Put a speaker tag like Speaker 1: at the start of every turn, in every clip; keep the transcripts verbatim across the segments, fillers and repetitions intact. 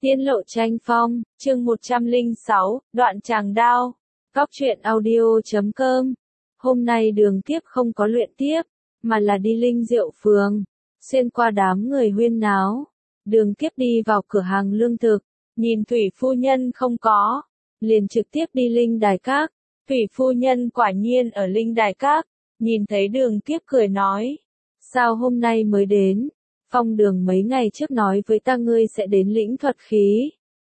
Speaker 1: Tiên lộ tranh phong, chương một trăm lẻ sáu, đoạn tràng đao. Góc truyện audio chấm com. Hôm nay Đường Kiếp không có luyện tiếp, mà là đi Linh Diệu Phường. Xuyên qua đám người huyên náo, Đường Kiếp đi vào cửa hàng lương thực, nhìn Thủy phu nhân không có, liền trực tiếp đi Linh Đài Các. Thủy phu nhân quả nhiên ở Linh Đài Các, nhìn thấy Đường Kiếp cười nói: "Sao hôm nay mới đến? Phong Đường mấy ngày trước nói với ta ngươi sẽ đến lĩnh thuật khí.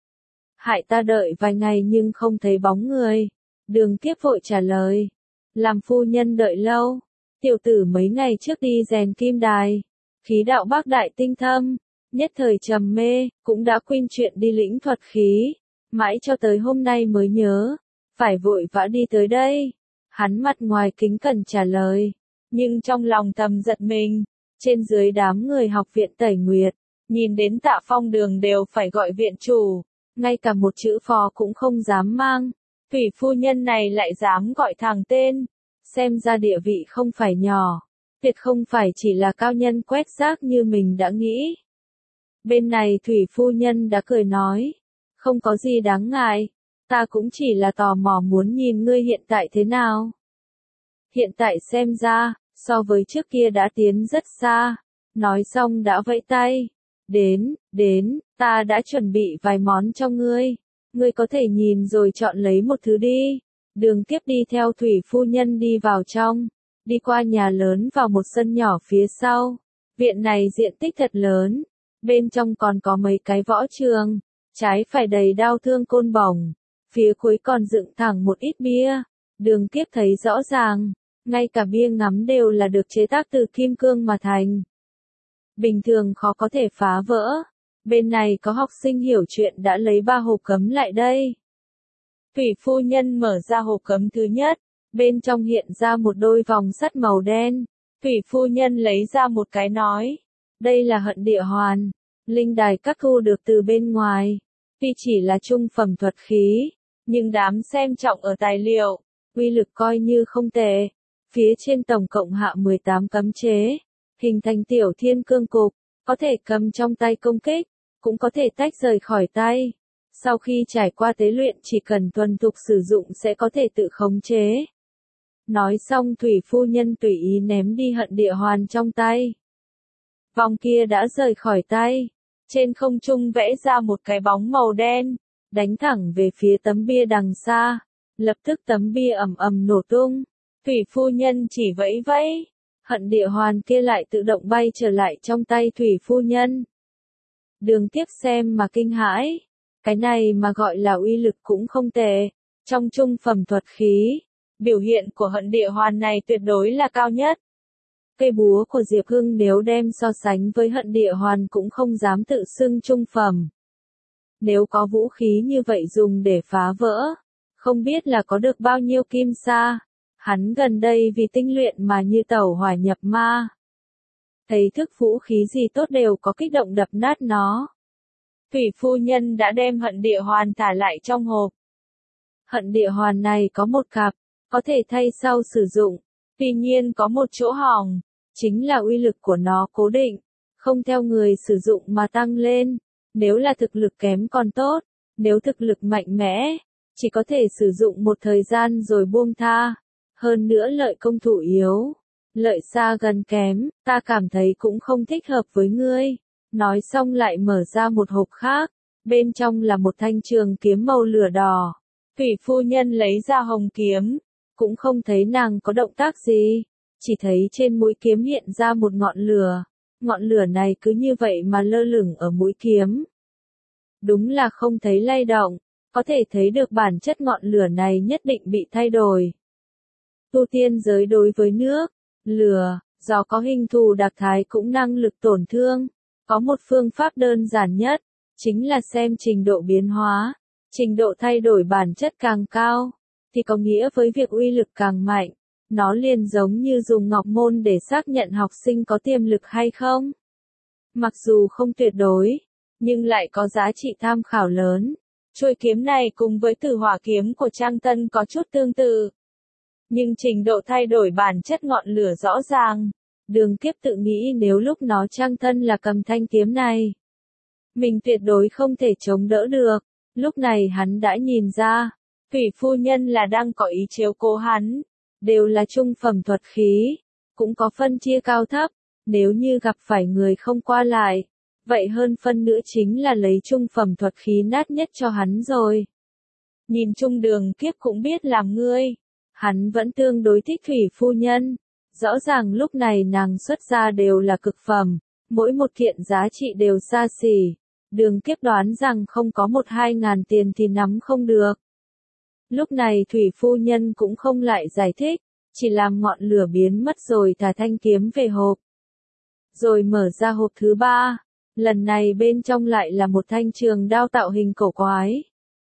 Speaker 1: Hại ta đợi vài ngày nhưng không thấy bóng người." Đường Kiếp vội trả lời: "Làm phu nhân đợi lâu, tiểu tử mấy ngày trước đi rèn kim đài, khí đạo bác đại tinh thâm, nhất thời trầm mê, cũng đã quên chuyện đi lĩnh thuật khí, mãi cho tới hôm nay mới nhớ, phải vội vã đi tới đây." Hắn mặt ngoài kính cẩn trả lời, nhưng trong lòng thầm giật mình. Trên dưới đám người học viện Tẩy Nguyệt, nhìn đến Tạ Phong Đường đều phải gọi viện chủ, ngay cả một chữ phó cũng không dám mang. Thủy phu nhân này lại dám gọi thẳng tên, xem ra địa vị không phải nhỏ, tuyệt không phải chỉ là cao nhân quét rác như mình đã nghĩ. Bên này Thủy phu nhân đã cười nói: "Không có gì đáng ngại, ta cũng chỉ là tò mò muốn nhìn ngươi hiện tại thế nào." Hiện tại xem ra, so với trước kia đã tiến rất xa. Nói xong đã vẫy tay: "Đến, đến, ta đã chuẩn bị vài món cho ngươi. Ngươi có thể nhìn rồi chọn lấy một thứ đi." Đường Kiếp đi theo Thủy phu nhân đi vào trong, đi qua nhà lớn vào một sân nhỏ phía sau. Viện này diện tích thật lớn, bên trong còn có mấy cái võ trường, trái phải đầy đao thương côn bổng, phía cuối còn dựng thẳng một ít bia. Đường Kiếp thấy rõ ràng, ngay cả bia ngắm đều là được chế tác từ kim cương mà thành, bình thường khó có thể phá vỡ. Bên này có học sinh hiểu chuyện đã lấy ba hộp cấm lại đây. Thủy phu nhân mở ra hộp cấm thứ nhất, bên trong hiện ra một đôi vòng sắt màu đen. Thủy phu nhân lấy ra một cái nói: "Đây là hận địa hoàn, Linh Đài Các thu được từ bên ngoài. Tuy chỉ là trung phẩm thuật khí, nhưng đám xem trọng ở tài liệu, uy lực coi như không tệ. Phía trên tổng cộng hạ mười tám cấm chế, hình thành tiểu thiên cương cục, có thể cầm trong tay công kích, cũng có thể tách rời khỏi tay. Sau khi trải qua tế luyện chỉ cần thuần thục sử dụng sẽ có thể tự khống chế." Nói xong Thủy phu nhân tùy ý ném đi hận địa hoàn trong tay. Vòng kia đã rời khỏi tay, trên không trung vẽ ra một cái bóng màu đen, đánh thẳng về phía tấm bia đằng xa. Lập tức tấm bia ầm ầm nổ tung. Thủy phu nhân chỉ vẫy vẫy, hận địa hoàn kia lại tự động bay trở lại trong tay Thủy phu nhân. Đường Kiếp xem mà kinh hãi, cái này mà gọi là uy lực cũng không tệ. Trong trung phẩm thuật khí, biểu hiện của hận địa hoàn này tuyệt đối là cao nhất. Cây búa của Diệp Hưng nếu đem so sánh với hận địa hoàn cũng không dám tự xưng trung phẩm. Nếu có vũ khí như vậy dùng để phá vỡ, không biết là có được bao nhiêu kim sa. Hắn gần đây vì tinh luyện mà như tẩu hỏa nhập ma. Thấy thức vũ khí gì tốt đều có kích động đập nát nó. Thủy phu nhân đã đem hận địa hoàn thả lại trong hộp. Hận địa hoàn này có một cặp, có thể thay sau sử dụng. Tuy nhiên có một chỗ hỏng, chính là uy lực của nó cố định, không theo người sử dụng mà tăng lên. Nếu là thực lực kém còn tốt, nếu thực lực mạnh mẽ, chỉ có thể sử dụng một thời gian rồi buông tha. Hơn nữa lợi công thủ yếu, lợi xa gần kém, ta cảm thấy cũng không thích hợp với ngươi." Nói xong lại mở ra một hộp khác, bên trong là một thanh trường kiếm màu lửa đỏ. Thủy phu nhân lấy ra hồng kiếm, cũng không thấy nàng có động tác gì, chỉ thấy trên mũi kiếm hiện ra một ngọn lửa. Ngọn lửa này cứ như vậy mà lơ lửng ở mũi kiếm. Đúng là không thấy lay động, có thể thấy được bản chất ngọn lửa này nhất định bị thay đổi. Tu tiên giới đối với nước, lửa, gió có hình thù đặc thái cũng năng lực tổn thương. Có một phương pháp đơn giản nhất, chính là xem trình độ biến hóa. Trình độ thay đổi bản chất càng cao, thì có nghĩa với việc uy lực càng mạnh. Nó liền giống như dùng ngọc môn để xác nhận học sinh có tiềm lực hay không. Mặc dù không tuyệt đối, nhưng lại có giá trị tham khảo lớn. Chuôi kiếm này cùng với tử hỏa kiếm của Trang Tân có chút tương tự, nhưng trình độ thay đổi bản chất ngọn lửa rõ ràng. Đường Kiếp tự nghĩ nếu lúc nó Trang Tân là cầm thanh kiếm này, mình tuyệt đối không thể chống đỡ được. Lúc này hắn đã nhìn ra, Thủy phu nhân là đang có ý chiếu cố hắn, đều là trung phẩm thuật khí, cũng có phân chia cao thấp, nếu như gặp phải người không qua lại, vậy hơn phân nữa chính là lấy trung phẩm thuật khí nát nhất cho hắn rồi. Nhìn chung Đường Kiếp cũng biết làm ngươi, hắn vẫn tương đối thích Thủy phu nhân, rõ ràng lúc này nàng xuất ra đều là cực phẩm, mỗi một kiện giá trị đều xa xỉ, Đường Kiếp đoán rằng không có một hai ngàn tiền thì nắm không được. Lúc này Thủy phu nhân cũng không lại giải thích, chỉ làm ngọn lửa biến mất rồi thả thanh kiếm về hộp. Rồi mở ra hộp thứ ba, lần này bên trong lại là một thanh trường đao tạo hình cổ quái.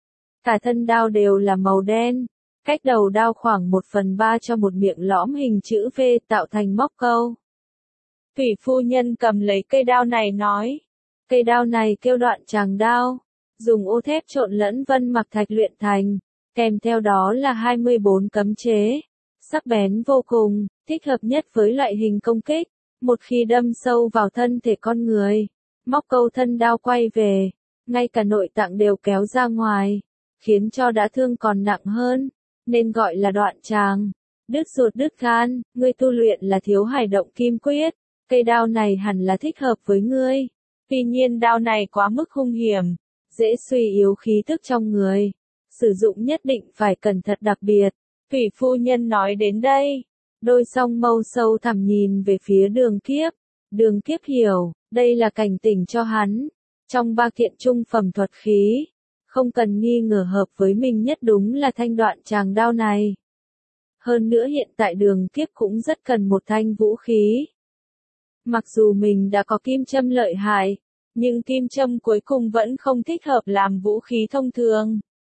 Speaker 1: Cả thân đao đều là màu đen, cách đầu đao khoảng một phần ba cho một miệng lõm hình chữ V tạo thành móc câu. Thủy phu nhân cầm lấy cây đao này nói, cây đao này kêu Đoạn Tràng đao, dùng ô thép trộn lẫn vân mặc thạch luyện thành, kèm theo đó là hai mươi bốn cấm chế, sắc bén vô cùng, thích hợp nhất với loại hình công kích, một khi đâm sâu vào thân thể con người, móc câu thân đao quay về, ngay cả nội tạng đều kéo ra ngoài, khiến cho đã thương còn nặng hơn, nên gọi là Đoạn Tràng. Đứt ruột đứt gan, ngươi tu luyện là Thiếu Hải Động Kim Quyết, cây đao này hẳn là thích hợp với ngươi. Tuy nhiên đao này quá mức hung hiểm, dễ suy yếu khí tức trong người, sử dụng nhất định phải cẩn thận đặc biệt. Thủy phu nhân nói đến đây, đôi song mâu sâu thẳm nhìn về phía Đường Kiếp. Đường Kiếp hiểu, đây là cảnh tỉnh cho hắn. Trong ba kiện trung phẩm thuật khí, không cần nghi ngờ hợp với mình nhất đúng là thanh Đoạn Tràng đao này. Hơn nữa hiện tại Đường Kiếp cũng rất cần một thanh vũ khí. Mặc dù mình đã có kim châm lợi hại, nhưng kim châm cuối cùng vẫn không thích hợp làm vũ khí thông thường.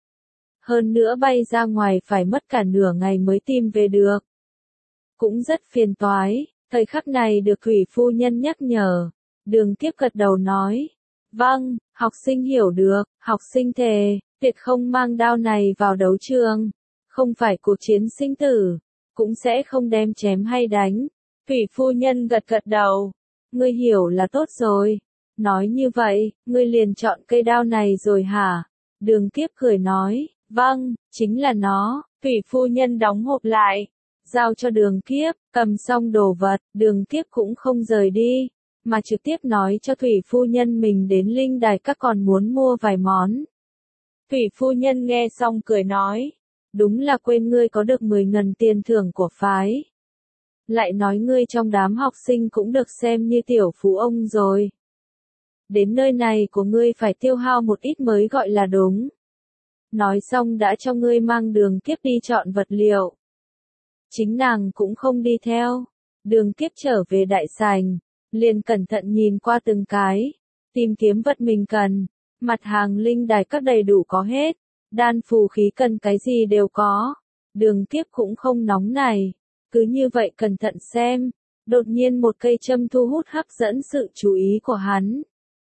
Speaker 1: Hơn nữa bay ra ngoài phải mất cả nửa ngày mới tìm về được. Cũng rất phiền toái, thời khắc này được Thủy phu nhân nhắc nhở. Đường Kiếp gật đầu nói, vâng, học sinh hiểu được, học sinh thề, tuyệt không mang đao này vào đấu trường, không phải cuộc chiến sinh tử, cũng sẽ không đem chém hay đánh. Thủy phu nhân gật gật đầu, ngươi hiểu là tốt rồi, nói như vậy, ngươi liền chọn cây đao này rồi hả? Đường Kiếp cười nói, vâng, chính là nó. Thủy phu nhân đóng hộp lại, giao cho Đường Kiếp, cầm xong đồ vật, Đường Kiếp cũng không rời đi, mà trực tiếp nói cho Thủy phu nhân mình đến linh đài các còn muốn mua vài món. Thủy phu nhân nghe xong cười nói, đúng là quên ngươi có được mười ngần tiền thưởng của phái. Lại nói ngươi trong đám học sinh cũng được xem như tiểu phú ông rồi. Đến nơi này của ngươi phải tiêu hao một ít mới gọi là đúng. Nói xong đã cho ngươi mang Đường Kiếp đi chọn vật liệu. Chính nàng cũng không đi theo. Đường Kiếp trở về đại sảnh, liền cẩn thận nhìn qua từng cái, tìm kiếm vật mình cần. Mặt hàng linh đài các đầy đủ có hết, đan phù khí cần cái gì đều có. Đường Kiếp cũng không nóng này, cứ như vậy cẩn thận xem. Đột nhiên một cây châm thu hút hấp dẫn sự chú ý của hắn.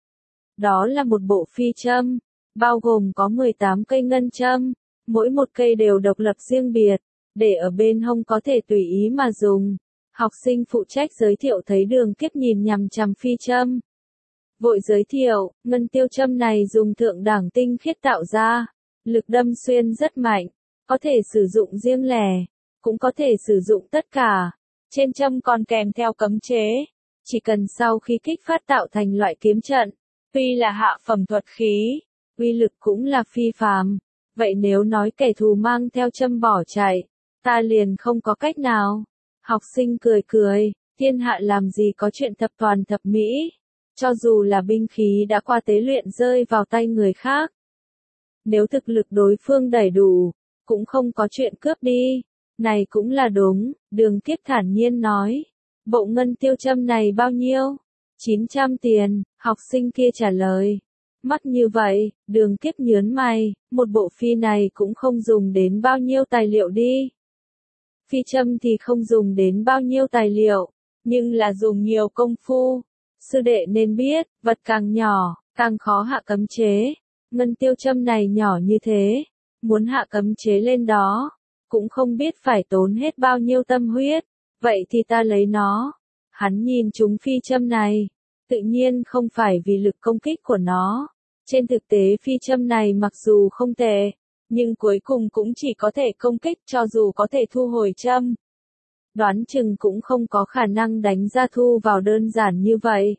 Speaker 1: Đó là một bộ phi châm, bao gồm có mười tám cây ngân châm, mỗi một cây đều độc lập riêng biệt, để ở bên hông có thể tùy ý mà dùng. Học sinh phụ trách giới thiệu thấy Đường Kiếp nhìn nhằm chằm phi châm. Vội giới thiệu, ngân tiêu châm này dùng thượng đẳng tinh khiết tạo ra, lực đâm xuyên rất mạnh, có thể sử dụng riêng lẻ, cũng có thể sử dụng tất cả. Trên châm còn kèm theo cấm chế, chỉ cần sau khi kích phát tạo thành loại kiếm trận, tuy là hạ phẩm thuật khí, uy lực cũng là phi phàm. Vậy nếu nói kẻ thù mang theo châm bỏ chạy, ta liền không có cách nào. Học sinh cười cười, thiên hạ làm gì có chuyện thập toàn thập mỹ, cho dù là binh khí đã qua tế luyện rơi vào tay người khác. Nếu thực lực đối phương đầy đủ, cũng không có chuyện cướp đi. Này cũng là đúng, Đường Kiếp thản nhiên nói. Bộ ngân tiêu châm này bao nhiêu? chín trăm tiền, học sinh kia trả lời. Mắc như vậy, Đường Kiếp nhớn mày, một bộ phi này cũng không dùng đến bao nhiêu tài liệu đi. Phi châm thì không dùng đến bao nhiêu tài liệu, nhưng là dùng nhiều công phu. Sư đệ nên biết, vật càng nhỏ, càng khó hạ cấm chế. Ngân tiêu châm này nhỏ như thế, muốn hạ cấm chế lên đó, cũng không biết phải tốn hết bao nhiêu tâm huyết. Vậy thì ta lấy nó. Hắn nhìn chúng phi châm này, Tự nhiên không phải vì lực công kích của nó. Trên thực tế phi châm này mặc dù không tệ, nhưng cuối cùng cũng chỉ có thể công kích cho dù có thể thu hồi châm. Đoán chừng cũng không có khả năng đánh ra thu vào đơn giản như vậy.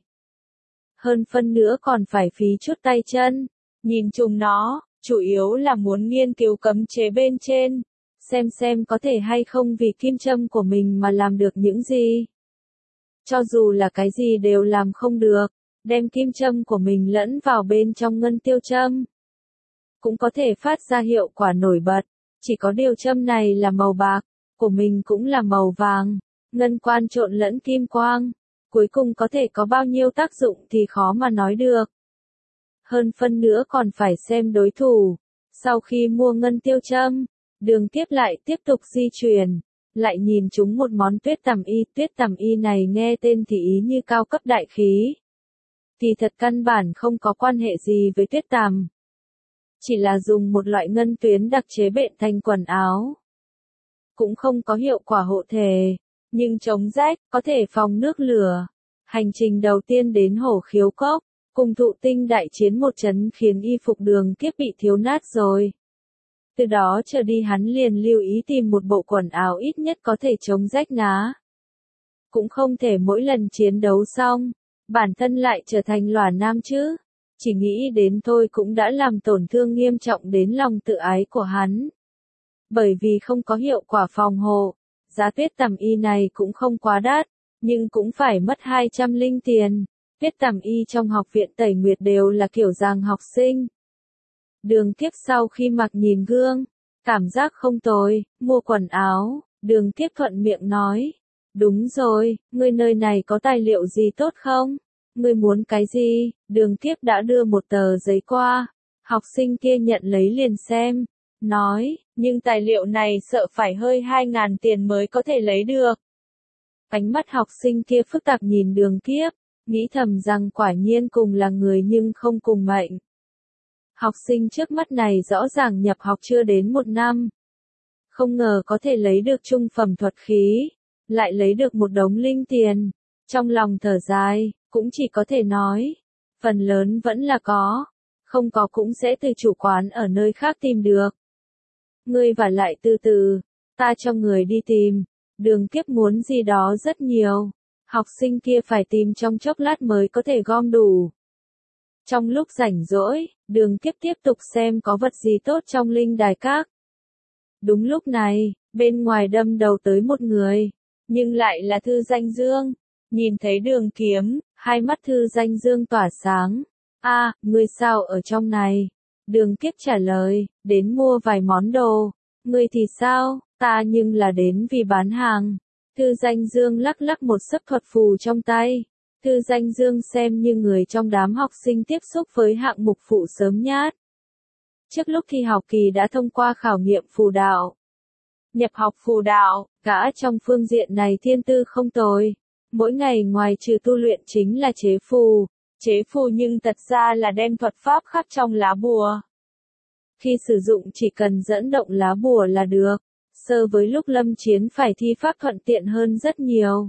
Speaker 1: Hơn phân nữa còn phải phí chút tay chân. Nhìn chung nó, chủ yếu là muốn nghiên cứu cấm chế bên trên. Xem xem có thể hay không vì kim châm của mình mà làm được những gì. Cho dù là cái gì đều làm không được, đem kim châm của mình lẫn vào bên trong ngân tiêu châm. Cũng có thể phát ra hiệu quả nổi bật, chỉ có điều châm này là màu bạc, của mình cũng là màu vàng, ngân quan trộn lẫn kim quang. Cuối cùng có thể có bao nhiêu tác dụng thì khó mà nói được. Hơn phân nữa còn phải xem đối thủ. Sau khi mua ngân tiêu châm, Đường Kiếp lại tiếp tục di chuyển, lại nhìn chúng một món tuyết tằm y. Tuyết tằm y này nghe tên thì ý như cao cấp đại khí. Thì thật căn bản không có quan hệ gì với tuyết tằm. Chỉ là dùng một loại ngân tuyến đặc chế bện thành quần áo. Cũng không có hiệu quả hộ thể, nhưng chống rách, có thể phòng nước lửa. Hành trình đầu tiên đến Hổ Khiếu Cốc, cùng Thụ Tinh đại chiến một trận khiến y phục Đường Kiếp bị thiếu nát rồi. Từ đó trở đi hắn liền lưu ý tìm một bộ quần áo ít nhất có thể chống rách ná. Cũng không thể mỗi lần chiến đấu xong, bản thân lại trở thành lòa nam chứ. Chỉ nghĩ đến thôi cũng đã làm tổn thương nghiêm trọng đến lòng tự ái của hắn. Bởi vì không có hiệu quả phòng hộ, giá tuyết tằm y này cũng không quá đắt, nhưng cũng phải mất hai trăm linh tiền. Tuyết tằm y trong học viện Tẩy Nguyệt đều là kiểu dáng học sinh. Đường Kiếp sau khi mặc nhìn gương, cảm giác không tồi, mua quần áo, Đường Kiếp thuận miệng nói. Đúng rồi, ngươi nơi này có tài liệu gì tốt không? Ngươi muốn cái gì? Đường Kiếp đã đưa một tờ giấy qua, học sinh kia nhận lấy liền xem, nói, nhưng tài liệu này sợ phải hơi hai ngàn tiền mới có thể lấy được. Ánh mắt học sinh kia phức tạp nhìn Đường Kiếp, nghĩ thầm rằng quả nhiên cùng là người nhưng không cùng mệnh. Học sinh trước mắt này rõ ràng nhập học chưa đến một năm. Không ngờ có thể lấy được trung phẩm thuật khí, lại lấy được một đống linh tiền. Trong lòng thở dài, cũng chỉ có thể nói, phần lớn vẫn là có, không có cũng sẽ từ chủ quán ở nơi khác tìm được. Ngươi và lại từ từ, ta cho người đi tìm. Đường Kiếp muốn gì đó rất nhiều, học sinh kia phải tìm trong chốc lát mới có thể gom đủ. Trong lúc rảnh rỗi, Đường Kiếp tiếp tục xem có vật gì tốt trong linh đài các. Đúng lúc này, bên ngoài đâm đầu tới một người, nhưng lại là Thư Danh Dương. Nhìn thấy Đường Kiếm, hai mắt Thư Danh Dương tỏa sáng. A, à, ngươi sao ở trong này? Đường Kiếp trả lời, đến mua vài món đồ. Ngươi thì sao? Ta nhưng là đến vì bán hàng. Thư Danh Dương lắc lắc một sấp thuật phù trong tay. Thư Danh Dương xem như người trong đám học sinh tiếp xúc với hạng mục phụ sớm nhát. Trước lúc thi học kỳ đã thông qua khảo nghiệm phù đạo. Nhập học phù đạo, gã trong phương diện này thiên tư không tồi. Mỗi ngày ngoài trừ tu luyện chính là chế phù. Chế phù nhưng thật ra là đem thuật pháp khắc trong lá bùa. Khi sử dụng chỉ cần dẫn động lá bùa là được. So với lúc lâm chiến phải thi pháp thuận tiện hơn rất nhiều.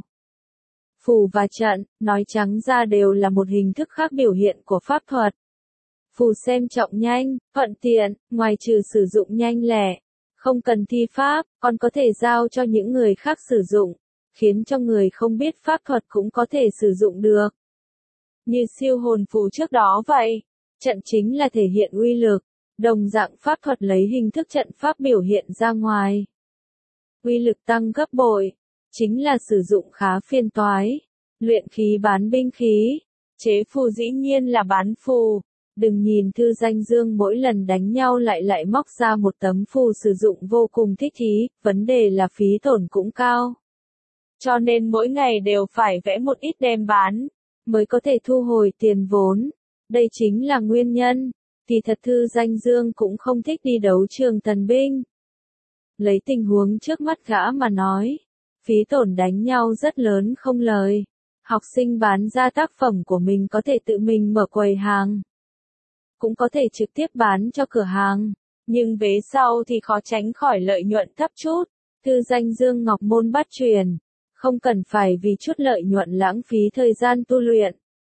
Speaker 1: Phù và trận, nói trắng ra đều là một hình thức khác biểu hiện của pháp thuật. Phù xem trọng nhanh, thuận tiện, ngoài trừ sử dụng nhanh lẻ, không cần thi pháp, còn có thể giao cho những người khác sử dụng, khiến cho người không biết pháp thuật cũng có thể sử dụng được. Như siêu hồn phù trước đó vậy, trận chính là thể hiện uy lực, đồng dạng pháp thuật lấy hình thức trận pháp biểu hiện ra ngoài. Uy lực tăng gấp bội, chính là sử dụng khá phiền toái. Luyện khí bán binh khí, chế phù dĩ nhiên là bán phù. Đừng nhìn Thư Danh Dương mỗi lần đánh nhau lại lại móc ra một tấm phù sử dụng vô cùng thích thú, vấn đề là phí tổn cũng cao. Cho nên mỗi ngày đều phải vẽ một ít đem bán, mới có thể thu hồi tiền vốn. Đây chính là nguyên nhân, thì thật Thư Danh Dương cũng không thích đi đấu trường thần binh. Lấy tình huống trước mắt gã mà nói, phí tổn đánh nhau rất lớn không lời. Học sinh bán ra tác phẩm của mình có thể tự mình mở quầy hàng. Cũng có thể trực tiếp bán cho cửa hàng. Nhưng về sau thì khó tránh khỏi lợi nhuận thấp chút. Thư Danh Dương Ngọc Môn Bát Truyền. Không cần phải vì chút lợi nhuận lãng phí thời gian tu luyện.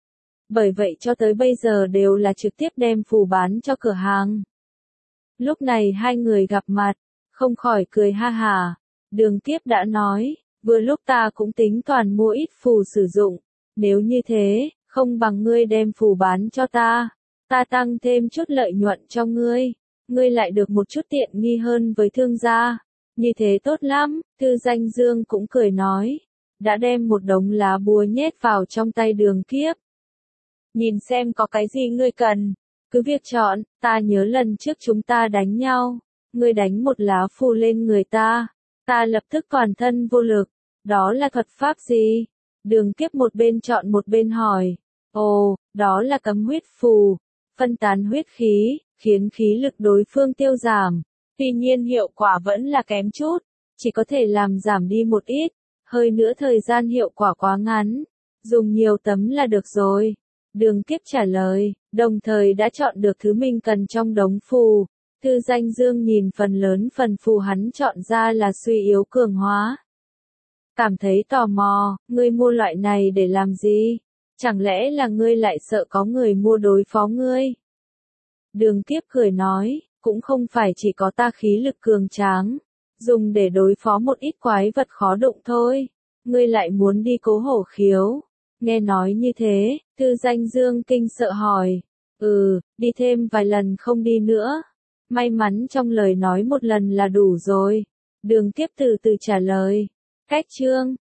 Speaker 1: Bởi vậy cho tới bây giờ đều là trực tiếp đem phù bán cho cửa hàng. Lúc này hai người gặp mặt, không khỏi cười ha hả. Đường Kiếp đã nói, vừa lúc ta cũng tính toàn mua ít phù sử dụng, nếu như thế, không bằng ngươi đem phù bán cho ta, ta tăng thêm chút lợi nhuận cho ngươi, ngươi lại được một chút tiện nghi hơn với thương gia, như thế tốt lắm. Tư Danh Dương cũng cười nói, đã đem một đống lá bùa nhét vào trong tay Đường Kiếp. Nhìn xem có cái gì ngươi cần, cứ việc chọn, ta nhớ lần trước chúng ta đánh nhau, ngươi đánh một lá phù lên người ta, ta lập tức toàn thân vô lực, đó là thuật pháp gì? Đường Kiếp một bên chọn một bên hỏi, ồ, đó là cấm huyết phù, phân tán huyết khí, khiến khí lực đối phương tiêu giảm, tuy nhiên hiệu quả vẫn là kém chút, chỉ có thể làm giảm đi một ít, hơi nữa thời gian hiệu quả quá ngắn, dùng nhiều tấm là được rồi. Đường Kiếp trả lời, đồng thời đã chọn được thứ mình cần trong đống phù. Tư Danh Dương nhìn phần lớn phần phù hắn chọn ra là suy yếu cường hóa. Cảm thấy tò mò, ngươi mua loại này để làm gì? Chẳng lẽ là ngươi lại sợ có người mua đối phó ngươi? Đường Kiếp cười nói, cũng không phải chỉ có ta khí lực cường tráng, dùng để đối phó một ít quái vật khó đụng thôi. Ngươi lại muốn đi Cố Hổ Khiếu? Nghe nói như thế, Tư Danh Dương kinh sợ hỏi, ừ, đi thêm vài lần không đi nữa. May mắn trong lời nói một lần là đủ rồi. Đường Kiếp từ từ trả lời, cách chương,